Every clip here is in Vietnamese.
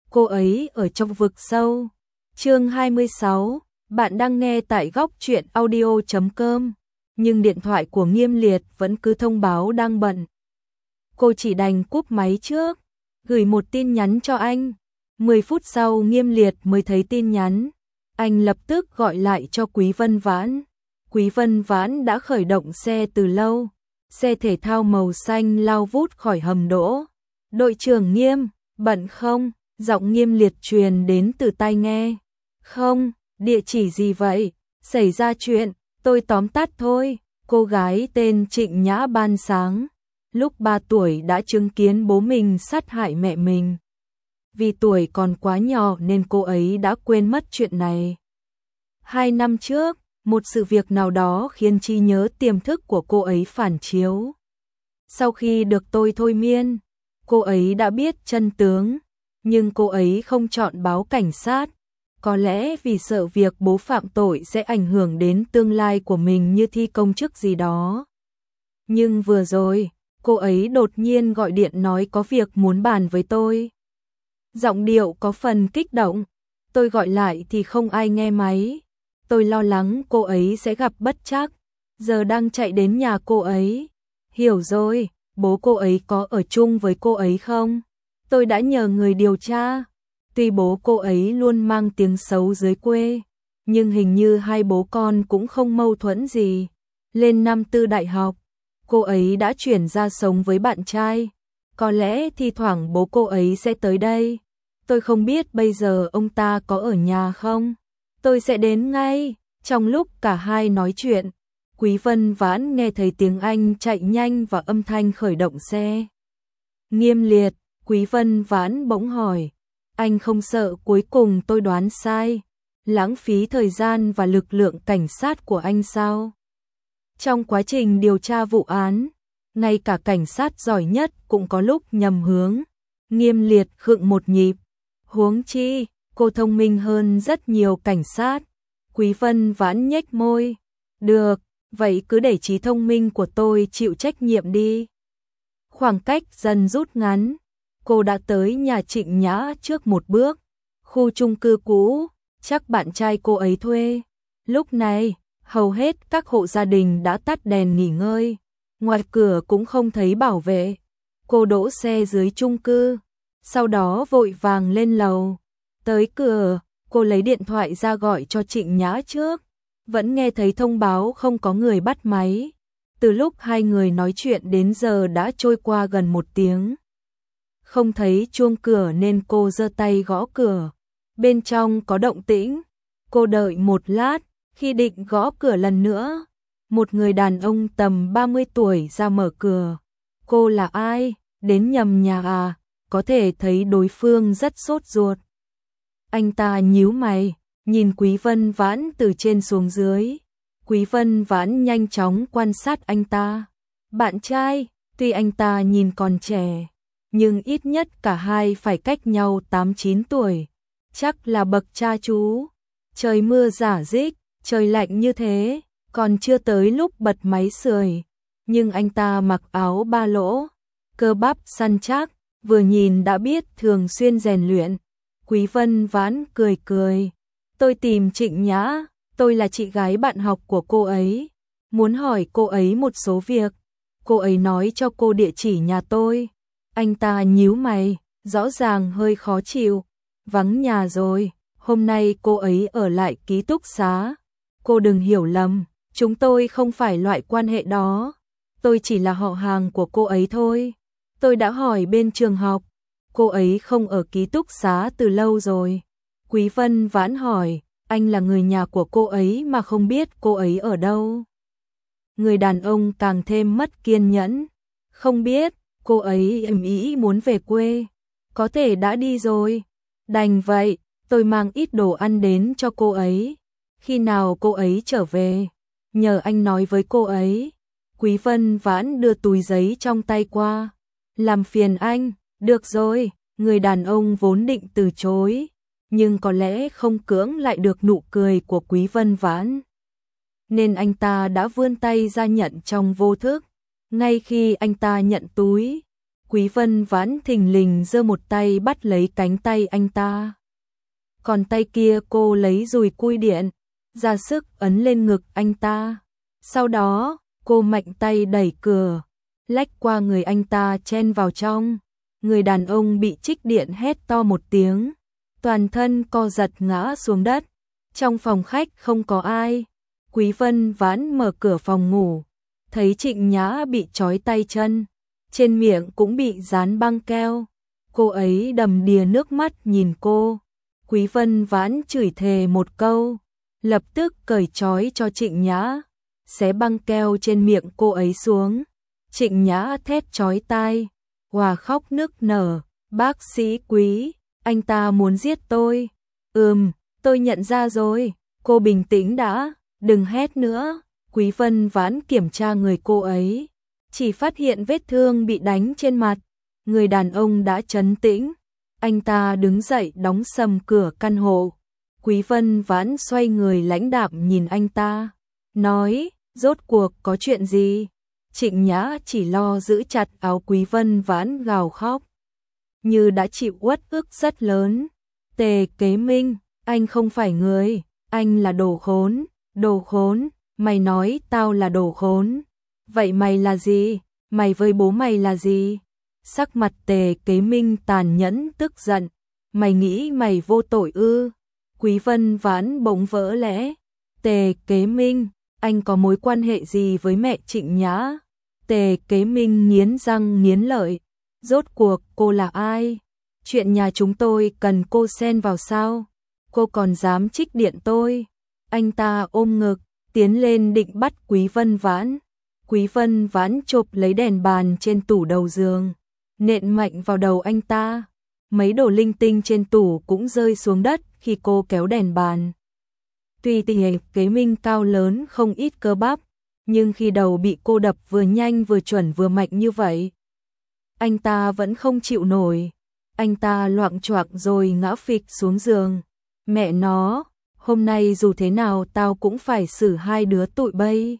cô ấy ở trong vực sâu. Chương 26, bạn đang nghe tại góc truyện audio.com, nhưng điện thoại của Nghiêm Liệt vẫn cứ thông báo đang bận. Cô chỉ đành cúp máy trước, gửi một tin nhắn cho anh. 10 phút sau Nghiêm Liệt mới thấy tin nhắn, anh lập tức gọi lại cho Quý Vân Vãn. Quý Vân Vãn đã khởi động xe từ lâu, xe thể thao màu xanh lao vút khỏi hầm đỗ. Đội trưởng Nghiêm, bận không? Giọng Nghiêm Liệt truyền đến từ tai nghe. Không, địa chỉ gì vậy? Xảy ra chuyện, tôi tóm tắt thôi. Cô gái tên Trịnh Nhã ban sáng, lúc 3 tuổi đã chứng kiến bố mình sát hại mẹ mình. Vì tuổi còn quá nhỏ nên cô ấy đã quên mất chuyện này. 2 năm trước, một sự việc nào đó khiến trí nhớ tiềm thức của cô ấy phản chiếu. Sau khi được tôi thôi miên, cô ấy đã biết chân tướng, nhưng cô ấy không chọn báo cảnh sát. Có lẽ vì sợ việc bố phạm tội sẽ ảnh hưởng đến tương lai của mình như thi công chức gì đó. Nhưng vừa rồi, cô ấy đột nhiên gọi điện nói có việc muốn bàn với tôi. Giọng điệu có phần kích động, tôi gọi lại thì không ai nghe máy. Tôi lo lắng cô ấy sẽ gặp bất trắc, giờ đang chạy đến nhà cô ấy. Hiểu rồi, bố cô ấy có ở chung với cô ấy không? Tôi đã nhờ người điều tra. Tuy bố cô ấy luôn mang tiếng xấu dưới quê, nhưng hình như hai bố con cũng không mâu thuẫn gì. Lên năm tư đại học, cô ấy đã chuyển ra sống với bạn trai. Có lẽ thi thoảng bố cô ấy sẽ tới đây. Tôi không biết bây giờ ông ta có ở nhà không? Tôi sẽ đến ngay. Trong lúc cả hai nói chuyện, Quý Vân Vãn nghe thấy tiếng Anh chạy nhanh và âm thanh khởi động xe. Nghiêm Liệt, Quý Vân Vãn bỗng hỏi, anh không sợ cuối cùng tôi đoán sai, lãng phí thời gian và lực lượng cảnh sát của anh sao? Trong quá trình điều tra vụ án, ngay cả cảnh sát giỏi nhất cũng có lúc nhầm hướng. Nghiêm Liệt khựng một nhịp. Huống chi, cô thông minh hơn rất nhiều cảnh sát. Quý Vân Vãn nhếch môi. Được, vậy cứ để trí thông minh của tôi chịu trách nhiệm đi. Khoảng cách dần rút ngắn. Cô đã tới nhà Trịnh Nhã trước một bước. Khu chung cư cũ, chắc bạn trai cô ấy thuê. Lúc này, hầu hết các hộ gia đình đã tắt đèn nghỉ ngơi. Ngoài cửa cũng không thấy bảo vệ. Cô đỗ xe dưới chung cư, sau đó vội vàng lên lầu. Tới cửa, cô lấy điện thoại ra gọi cho Trịnh Nhã trước. Vẫn nghe thấy thông báo không có người bắt máy. Từ lúc hai người nói chuyện đến giờ đã trôi qua gần 1 tiếng. Không thấy chuông cửa nên cô giơ tay gõ cửa. Bên trong có động tĩnh. Cô đợi một lát, khi định gõ cửa lần nữa, một người đàn ông tầm 30 tuổi ra mở cửa. Cô là ai? Đến nhầm nhà à? Có thể thấy đối phương rất sốt ruột. Anh ta nhíu mày, nhìn Quý Vân Vãn từ trên xuống dưới. Quý Vân Vãn nhanh chóng quan sát anh ta. Bạn trai, tuy anh ta nhìn còn trẻ, nhưng ít nhất cả hai phải cách nhau 8-9 tuổi. Chắc là bậc cha chú. Trời mưa rả rích, trời lạnh như thế, còn chưa tới lúc bật máy sưởi. Nhưng anh ta mặc áo ba lỗ, cơ bắp săn chắc, vừa nhìn đã biết thường xuyên rèn luyện. Quý Vân Vãn cười cười. Tôi tìm Trịnh Nhã, tôi là chị gái bạn học của cô ấy. Muốn hỏi cô ấy một số việc. Cô ấy nói cho cô địa chỉ nhà tôi. Anh ta nhíu mày, rõ ràng hơi khó chịu. Vắng nhà rồi, hôm nay cô ấy ở lại ký túc xá. Cô đừng hiểu lầm, chúng tôi không phải loại quan hệ đó. Tôi chỉ là họ hàng của cô ấy thôi. Tôi đã hỏi bên trường học, cô ấy không ở ký túc xá từ lâu rồi. Quý Vân Vãn hỏi, anh là người nhà của cô ấy mà không biết cô ấy ở đâu. Người đàn ông càng thêm mất kiên nhẫn. Không biết, cô ấy ầm ĩ muốn về quê. Có thể đã đi rồi. Đành vậy, tôi mang ít đồ ăn đến cho cô ấy. Khi nào cô ấy trở về, nhờ anh nói với cô ấy. Quý Vân Vãn đưa túi giấy trong tay qua. Làm phiền anh, được rồi. Người đàn ông vốn định từ chối, nhưng có lẽ không cưỡng lại được nụ cười của Quý Vân Vãn, nên anh ta đã vươn tay ra nhận trong vô thức. Ngay khi anh ta nhận túi, Quý Vân Vãn thình lình giơ một tay bắt lấy cánh tay anh ta. Còn tay kia cô lấy dùi cui điện, ra sức ấn lên ngực anh ta. Sau đó, cô mạnh tay đẩy cửa, lách qua người anh ta chen vào trong. Người đàn ông bị trích điện hét to một tiếng, toàn thân co giật ngã xuống đất. Trong phòng khách không có ai. Quý Vân Vãn mở cửa phòng ngủ, thấy Trịnh Nhã bị trói tay chân, trên miệng cũng bị dán băng keo. Cô ấy đầm đìa nước mắt nhìn cô. Quý Vân Vãn chửi thề một câu, lập tức cởi trói cho Trịnh Nhã, xé băng keo trên miệng cô ấy xuống. Trịnh Nhã thét chói tai, hòa khóc nức nở. Bác sĩ Quý, anh ta muốn giết tôi. Tôi nhận ra rồi. Cô bình tĩnh đã, đừng hét nữa. Quý Vân Vãn kiểm tra người cô ấy, chỉ phát hiện vết thương bị đánh trên mặt. Người đàn ông đã trấn tĩnh. Anh ta đứng dậy đóng sầm cửa căn hộ. Quý Vân Vãn xoay người lãnh đạm nhìn anh ta, nói, rốt cuộc có chuyện gì? Trịnh Nhã chỉ lo giữ chặt áo Quý Vân Vãn gào khóc, như đã chịu uất ức rất lớn. Tề Kế Minh, anh không phải người, anh là đồ khốn, mày nói tao là đồ khốn. Vậy mày là gì? Mày với bố mày là gì? Sắc mặt Tề Kế Minh tàn nhẫn tức giận. Mày nghĩ mày vô tội ư? Quý Vân Vãn bỗng vỡ lẽ. Tề Kế Minh, anh có mối quan hệ gì với mẹ Trịnh Nhã? Tề Kế Minh nghiến răng nghiến lợi. Rốt cuộc cô là ai? Chuyện nhà chúng tôi cần cô xen vào sao? Cô còn dám trích điện tôi? Anh ta ôm ngực, tiến lên định bắt Quý Vân Vãn. Quý Vân Vãn chộp lấy đèn bàn trên tủ đầu giường, nện mạnh vào đầu anh ta. Mấy đồ linh tinh trên tủ cũng rơi xuống đất khi cô kéo đèn bàn. Tuy Tề Kế Minh cao lớn không ít cơ bắp, nhưng khi đầu bị cô đập vừa nhanh vừa chuẩn vừa mạnh như vậy, anh ta vẫn không chịu nổi. Anh ta loạng choạng rồi ngã phịch xuống giường. Mẹ nó, hôm nay dù thế nào tao cũng phải xử hai đứa tụi bay.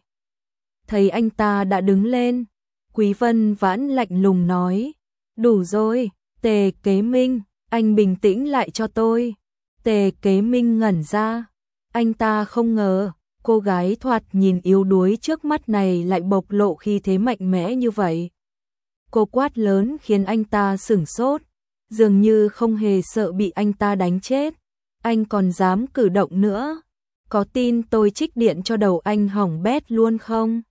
Thấy anh ta đã đứng lên, Quý Vân Vãn lạnh lùng nói, đủ rồi, Tề Kế Minh, anh bình tĩnh lại cho tôi. Tề Kế Minh ngẩn ra, anh ta không ngờ cô gái thoạt nhìn yếu đuối trước mắt này lại bộc lộ khí thế mạnh mẽ như vậy. Cô quát lớn khiến anh ta sửng sốt, dường như không hề sợ bị anh ta đánh chết. Anh còn dám cử động nữa, có tin tôi trích điện cho đầu anh hỏng bét luôn không?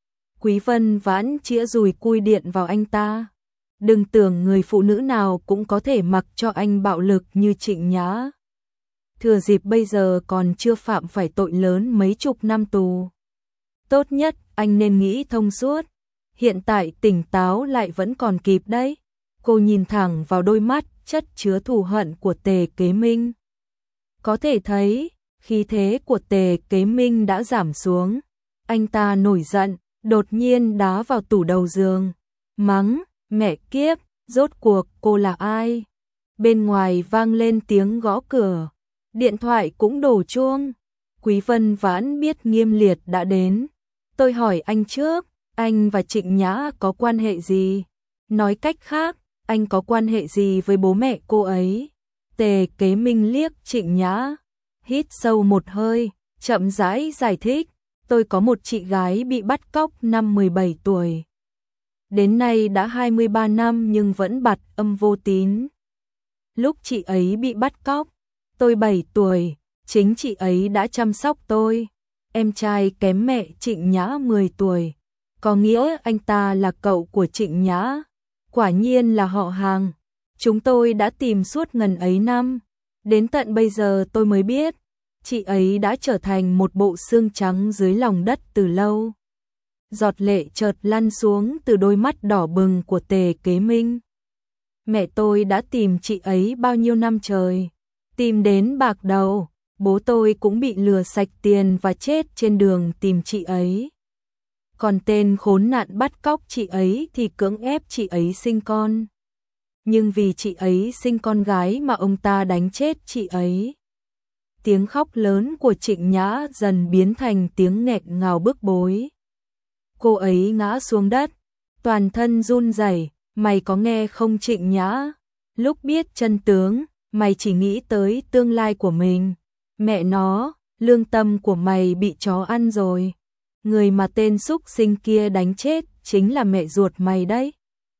Quý Vân Vãn chĩa dùi cui điện vào anh ta. Đừng tưởng người phụ nữ nào cũng có thể mặc cho anh bạo lực như Trịnh Nhã. Thừa dịp bây giờ còn chưa phạm phải tội lớn mấy chục năm tù. Tốt nhất anh nên nghĩ thông suốt. Hiện tại tỉnh táo lại vẫn còn kịp đấy. Cô nhìn thẳng vào đôi mắt chất chứa thù hận của Tề Kế Minh. Có thể thấy, khí thế của Tề Kế Minh đã giảm xuống. Anh ta nổi giận, đột nhiên đá vào tủ đầu giường, mắng, mẹ kiếp, rốt cuộc cô là ai? Bên ngoài vang lên tiếng gõ cửa, điện thoại cũng đổ chuông. Quý Vân Vãn biết Nghiêm Liệt đã đến. Tôi hỏi anh trước, anh và Trịnh Nhã có quan hệ gì? Nói cách khác, anh có quan hệ gì với bố mẹ cô ấy? Tề Kế Minh liếc Trịnh Nhã, hít sâu một hơi, chậm rãi giải thích. Tôi có một chị gái bị bắt cóc năm 17 tuổi. Đến nay đã 23 năm nhưng vẫn bặt âm vô tín. Lúc chị ấy bị bắt cóc, tôi 7 tuổi, chính chị ấy đã chăm sóc tôi. Em trai kém mẹ Trịnh Nhã 10 tuổi, có nghĩa anh ta là cậu của Trịnh Nhã. Quả nhiên là họ hàng. Chúng tôi đã tìm suốt ngần ấy năm, đến tận bây giờ tôi mới biết, chị ấy đã trở thành một bộ xương trắng dưới lòng đất từ lâu. Giọt lệ chợt lăn xuống từ đôi mắt đỏ bừng của Tề Kế Minh. Mẹ tôi đã tìm chị ấy bao nhiêu năm trời, tìm đến bạc đầu, bố tôi cũng bị lừa sạch tiền và chết trên đường tìm chị ấy. Còn tên khốn nạn bắt cóc chị ấy thì cưỡng ép chị ấy sinh con. Nhưng vì chị ấy sinh con gái mà ông ta đánh chết chị ấy. Tiếng khóc lớn của Trịnh Nhã dần biến thành tiếng nghẹn ngào bức bối. Cô ấy ngã xuống đất, toàn thân run rẩy, Mày có nghe không Trịnh Nhã? Lúc biết chân tướng, mày chỉ nghĩ tới tương lai của mình. Mẹ nó, lương tâm của mày bị chó ăn rồi. Người mà tên súc sinh kia đánh chết chính là mẹ ruột mày đấy.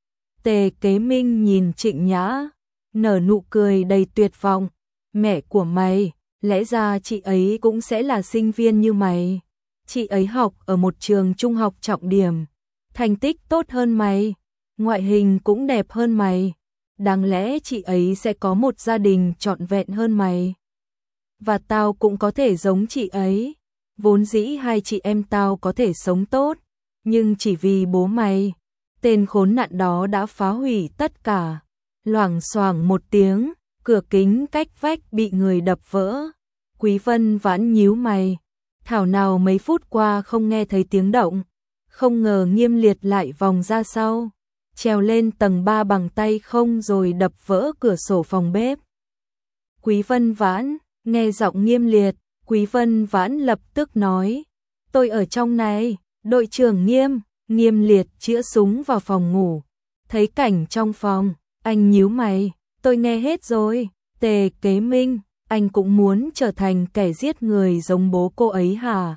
Tề Kế Minh nhìn Trịnh Nhã, nở nụ cười đầy tuyệt vọng. Mẹ của mày, lẽ ra chị ấy cũng sẽ là sinh viên như mày. Chị ấy học ở một trường trung học trọng điểm, thành tích tốt hơn mày, ngoại hình cũng đẹp hơn mày. Đáng lẽ chị ấy sẽ có một gia đình trọn vẹn hơn mày. Và tao cũng có thể giống chị ấy. Vốn dĩ hai chị em tao có thể sống tốt, nhưng chỉ vì bố mày, tên khốn nạn đó đã phá hủy tất cả. Loảng xoảng một tiếng, cửa kính cách vách bị người đập vỡ. Quý Vân Vãn nhíu mày, thảo nào mấy phút qua không nghe thấy tiếng động, không ngờ Nghiêm Liệt lại vòng ra sau, trèo lên tầng 3 bằng tay không rồi đập vỡ cửa sổ phòng bếp. Quý Vân Vãn, nghe giọng Nghiêm Liệt, Quý Vân Vãn lập tức nói, tôi ở trong này, đội trưởng Nghiêm. Nghiêm Liệt chĩa súng vào phòng ngủ, thấy cảnh trong phòng, anh nhíu mày, tôi nghe hết rồi. Tề Kế Minh, anh cũng muốn trở thành kẻ giết người giống bố cô ấy hả?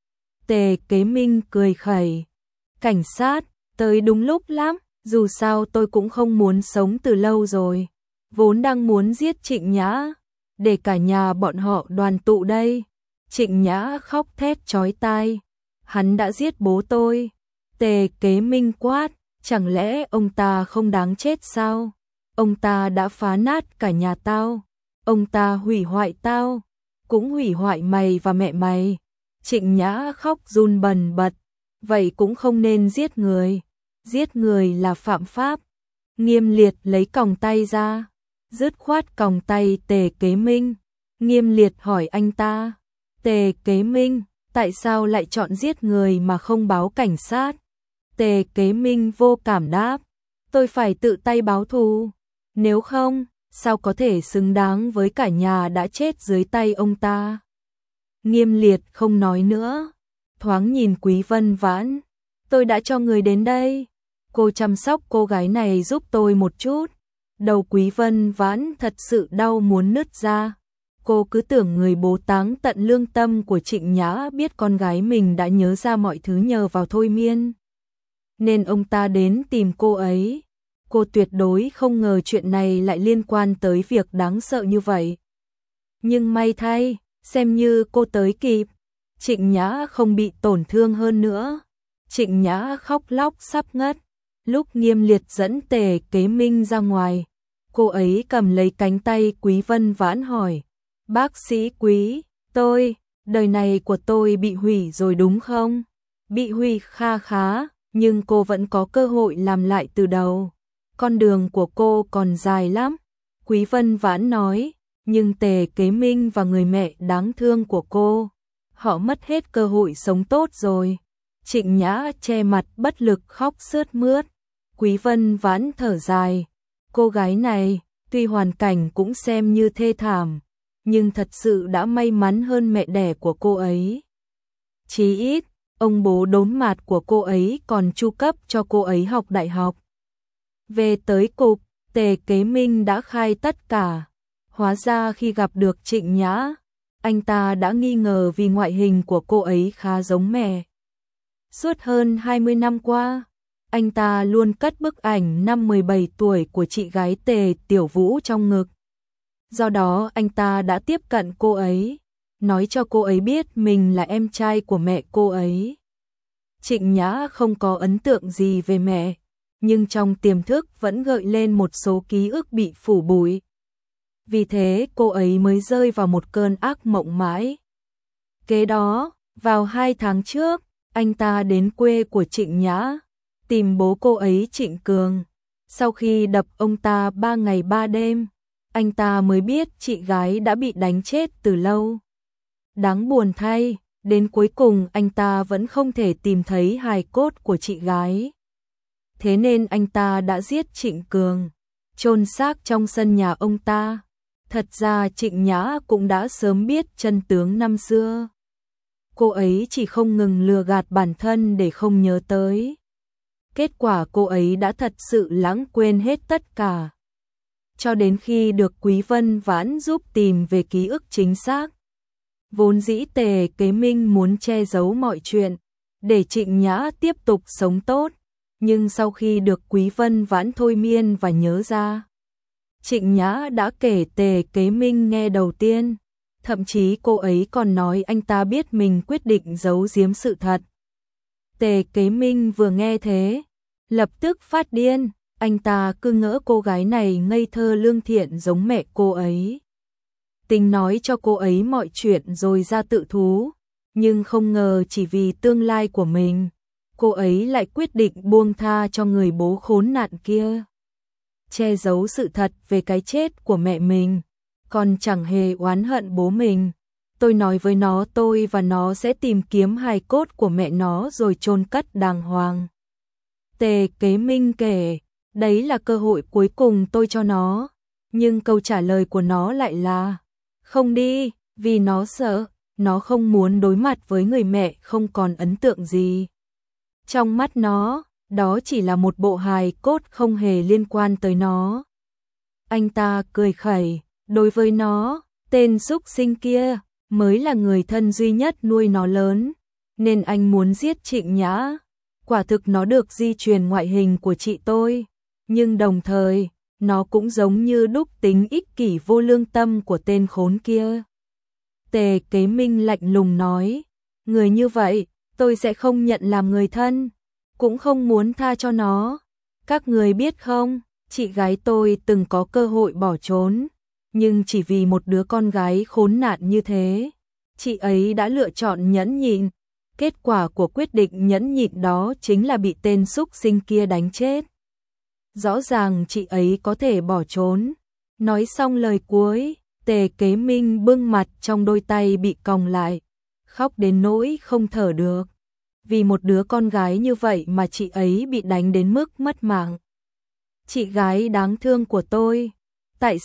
Tề Kế Minh cười khẩy, cảnh sát, tới đúng lúc lắm, dù sao tôi cũng không muốn sống từ lâu rồi, vốn đang muốn giết Trịnh Nhã, để cả nhà bọn họ đoàn tụ đây. Trịnh Nhã khóc thét chói tai, hắn đã giết bố tôi. Tề Kế Minh quát, chẳng lẽ ông ta không đáng chết sao? Ông ta đã phá nát cả nhà tao, ông ta hủy hoại tao, cũng hủy hoại mày và mẹ mày. Trịnh Nhã khóc run bần bật, vậy cũng không nên giết người là phạm pháp. Nghiêm Liệt lấy còng tay ra, dứt khoát còng tay Tề Kế Minh. Nghiêm Liệt hỏi anh ta, Tề Kế Minh, tại sao lại chọn giết người mà không báo cảnh sát? Tề Kế Minh vô cảm đáp, tôi phải tự tay báo thù, nếu không, sao có thể xứng đáng với cả nhà đã chết dưới tay ông ta. Nghiêm Liệt không nói nữa, thoáng nhìn Quý Vân Vãn, tôi đã cho người đến đây, cô chăm sóc cô gái này giúp tôi một chút. Đầu Quý Vân Vãn thật sự đau muốn nứt ra. Cô cứ tưởng người bố táng tận lương tâm của Trịnh Nhã biết con gái mình đã nhớ ra mọi thứ nhờ vào thôi miên, nên ông ta đến tìm cô ấy. Cô tuyệt đối không ngờ chuyện này lại liên quan tới việc đáng sợ như vậy. Nhưng may thay, xem như cô tới kịp, Trịnh Nhã không bị tổn thương hơn nữa. Trịnh Nhã khóc lóc sắp ngất. Lúc Nghiêm Liệt dẫn Tề Kế Minh ra ngoài, cô ấy cầm lấy cánh tay Quý Vân Vãn hỏi, bác sĩ Quý, đời này của tôi bị hủy rồi đúng không? Bị hủy khá, nhưng cô vẫn có cơ hội làm lại từ đầu. Con đường của cô còn dài lắm. Quý Vân Vãn nói, nhưng Tề Kế Minh và người mẹ đáng thương của cô, họ mất hết cơ hội sống tốt rồi. Trịnh Nhã che mặt bất lực khóc sướt mướt. Quý Vân Vãn thở dài, cô gái này, tuy hoàn cảnh cũng xem như thê thảm, nhưng thật sự đã may mắn hơn mẹ đẻ của cô ấy. Chí ít, ông bố đốn mạt của cô ấy còn chu cấp cho cô ấy học đại học. Về tới cục, Tề Kế Minh đã khai tất cả. Hóa ra khi gặp được Trịnh Nhã, anh ta đã nghi ngờ vì ngoại hình của cô ấy khá giống mẹ. Suốt hơn 20 năm qua, anh ta luôn cất bức ảnh năm 17 tuổi của chị gái Tề Tiểu Vũ trong ngực. Do đó anh ta đã tiếp cận cô ấy, nói cho cô ấy biết mình là em trai của mẹ cô ấy. Trịnh Nhã không có ấn tượng gì về mẹ, nhưng trong tiềm thức vẫn gợi lên một số ký ức bị phủ bụi. Vì thế cô ấy mới rơi vào một cơn ác mộng mãi. Kế đó, vào 2 tháng trước, anh ta đến quê của Trịnh Nhã, tìm bố cô ấy Trịnh Cường. Sau khi đập ông ta 3 ngày 3 đêm, anh ta mới biết chị gái đã bị đánh chết từ lâu. Đáng buồn thay, đến cuối cùng anh ta vẫn không thể tìm thấy hài cốt của chị gái. Thế nên anh ta đã giết Trịnh Cường, chôn xác trong sân nhà ông ta. Thật ra Trịnh Nhã cũng đã sớm biết chân tướng năm xưa. Cô ấy chỉ không ngừng lừa gạt bản thân để không nhớ tới. Kết quả cô ấy đã thật sự lãng quên hết tất cả. Cho đến khi được Quý Vân Vãn giúp tìm về ký ức chính xác. Vốn dĩ Tề Kế Minh muốn che giấu mọi chuyện, để Trịnh Nhã tiếp tục sống tốt, nhưng sau khi được Quý Vân Vãn thôi miên và nhớ ra, Trịnh Nhã đã kể Tề Kế Minh nghe đầu tiên, thậm chí cô ấy còn nói anh ta biết mình quyết định giấu giếm sự thật. Tề Kế Minh vừa nghe thế, lập tức phát điên, anh ta cứ ngỡ cô gái này ngây thơ lương thiện giống mẹ cô ấy. Tính nói cho cô ấy mọi chuyện rồi ra tự thú, nhưng không ngờ chỉ vì tương lai của mình, cô ấy lại quyết định buông tha cho người bố khốn nạn kia. Che giấu sự thật về cái chết của mẹ mình, còn chẳng hề oán hận bố mình. Tôi nói với nó tôi và nó sẽ tìm kiếm hài cốt của mẹ nó rồi chôn cất đàng hoàng. Tề Kế Minh kể, đấy là cơ hội cuối cùng tôi cho nó, nhưng câu trả lời của nó lại là không đi, vì nó sợ, nó không muốn đối mặt với người mẹ không còn ấn tượng gì. Trong mắt nó, đó chỉ là một bộ hài cốt không hề liên quan tới nó. Anh ta cười khẩy, đối với nó, tên súc sinh kia mới là người thân duy nhất nuôi nó lớn, nên anh muốn giết Trịnh Nhã. Quả thực nó được di truyền ngoại hình của chị tôi, nhưng đồng thời, nó cũng giống như đúc tính ích kỷ vô lương tâm của tên khốn kia. Tề Kế Minh lạnh lùng nói, người như vậy, tôi sẽ không nhận làm người thân, cũng không muốn tha cho nó. Các người biết không, chị gái tôi từng có cơ hội bỏ trốn, nhưng chỉ vì một đứa con gái khốn nạn như thế, chị ấy đã lựa chọn nhẫn nhịn. Kết quả của quyết định nhẫn nhịn đó chính là bị tên súc sinh kia đánh chết. Rõ ràng chị ấy có thể bỏ trốn. Nói xong lời cuối, Tề Kế Minh bưng mặt trong đôi tay bị còng lại, khóc đến nỗi không thở được. Vì một đứa con gái như vậy mà chị ấy bị đánh đến mức mất mạng. Chị gái đáng thương của tôi. Tại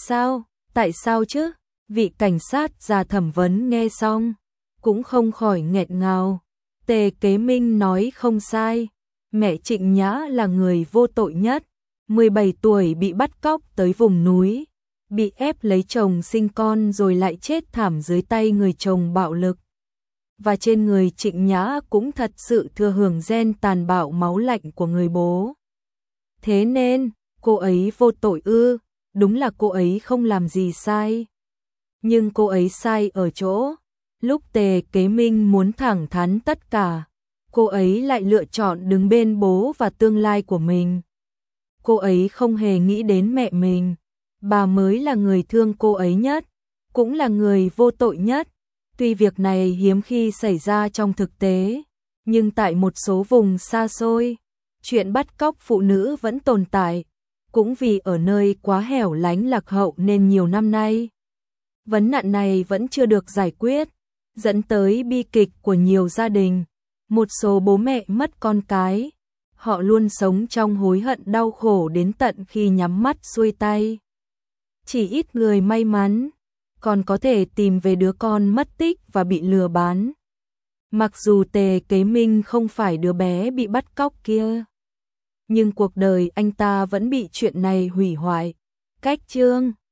sao chứ? Vị cảnh sát già thẩm vấn nghe xong, cũng không khỏi nghẹn ngào. Tề Kế Minh nói không sai, mẹ Trịnh Nhã là người vô tội nhất, 17 tuổi bị bắt cóc tới vùng núi, bị ép lấy chồng sinh con rồi lại chết thảm dưới tay người chồng bạo lực. Và trên người Trịnh Nhã cũng thật sự thừa hưởng gen tàn bạo máu lạnh của người bố. Thế nên, cô ấy vô tội ư? Đúng là cô ấy không làm gì sai. Nhưng cô ấy sai ở chỗ, lúc Tề Kế Minh muốn thẳng thắn tất cả, cô ấy lại lựa chọn đứng bên bố và tương lai của mình. Cô ấy không hề nghĩ đến mẹ mình, bà mới là người thương cô ấy nhất, cũng là người vô tội nhất. Tuy việc này hiếm khi xảy ra trong thực tế, nhưng tại một số vùng xa xôi, chuyện bắt cóc phụ nữ vẫn tồn tại, cũng vì ở nơi quá hẻo lánh lạc hậu nên nhiều năm nay, vấn nạn này vẫn chưa được giải quyết, dẫn tới bi kịch của nhiều gia đình. Một số bố mẹ mất con cái, họ luôn sống trong hối hận đau khổ đến tận khi nhắm mắt xuôi tay. Chỉ ít người may mắn còn có thể tìm về đứa con mất tích và bị lừa bán. Mặc dù Tề Kế Minh không phải đứa bé bị bắt cóc kia, nhưng cuộc đời anh ta vẫn bị chuyện này hủy hoại. Cách chương